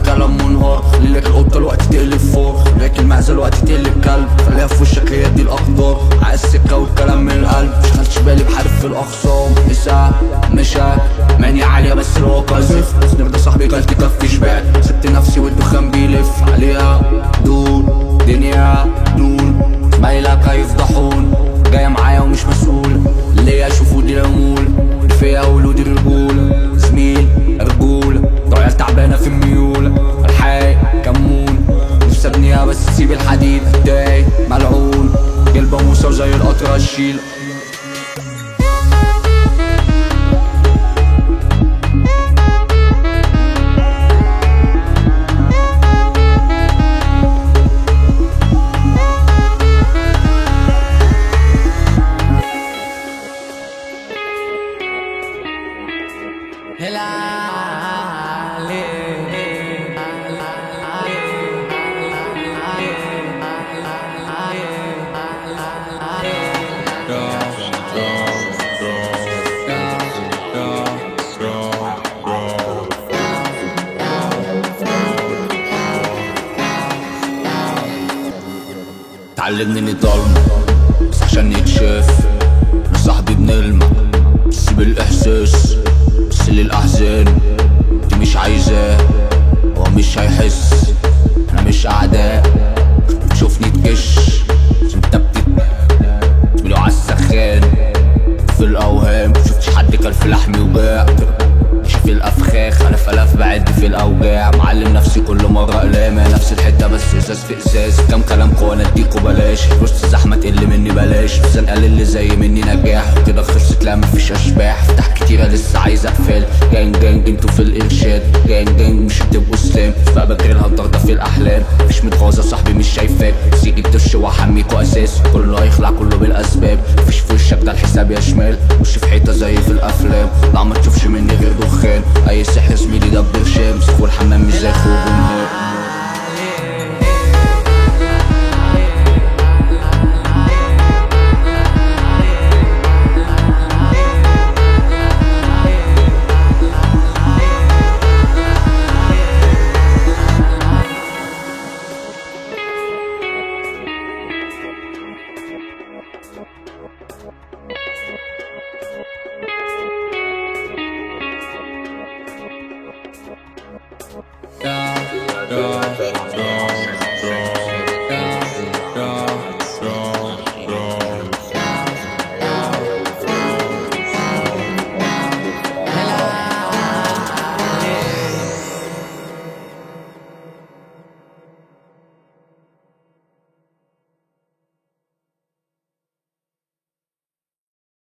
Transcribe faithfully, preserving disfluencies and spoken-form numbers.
كلام منهار. خليلك القطة الوقت تقلب فور، خليلك المعزة الوقت تقلب كلب. خليها في وشك هي دي الأقدار، عايز سكة والكلام من القلب. مشغلتش بالي بحارب في الأخصام، إساءة مشاك ماني عالية بس الواقع زفت. سنير ده صاحبي غلطي كفي شبعت، سبت نفسي والدخان بيلف عليها دول دنيا دول. زمايلك هيفضحون، جاية معايا ومش مسؤول. اللي يشوفوا دي العمول، فيها ولودي الرجولة. زميل رجولة ضايع تعبانة في الميول. الحي كمون نفسي ابنيها بس تسيب الحديد. اتضايق ملعون جلبة موسى وزي القطر هشيل. تعلمني اني ضلمة بس عشان يتشاف. انا صاحبي بنلمع بس بالاحساس، بس للاحزان دي مش عايزاه. هو مش هيحس انا مش اعداء. بتشوفني تكش انت بتقولوا عالسخان في الاوهام. مشوفتش حد كل في لحمي وباع، شايف الافخاخ انا في الاف بعد في الاوجاع. معلم نفسي كل مره اقلامه نفس الحته بس ازاز في ازاز. كام كلام قوة اديكوا بلاش، وسط الزحمه تقل مني بلاش. الزنقه اللي زي مني نجاح كده خلصت لا مفيش اشباح. فتح كتيره لسه عايز اقفل. جانج جانج انتوا في الارشاد، جانج جانج مش هتبقوا سلام. بقى بجري الهدر ده في الاحلام. مفيش متغاظه صاحبي مش شايفاك، سيجي الدش واحميكوا اساس. كله هيخلع كله بالاسباب، مفيش في وشك ده الحساب يا شمال. وش في حيطه زي في الافلام، لا ما تشوفش مني غير دخان. اي سحر زميلي ده برشام، سخو الحمام مش زي خوب النار. Yeah, yeah.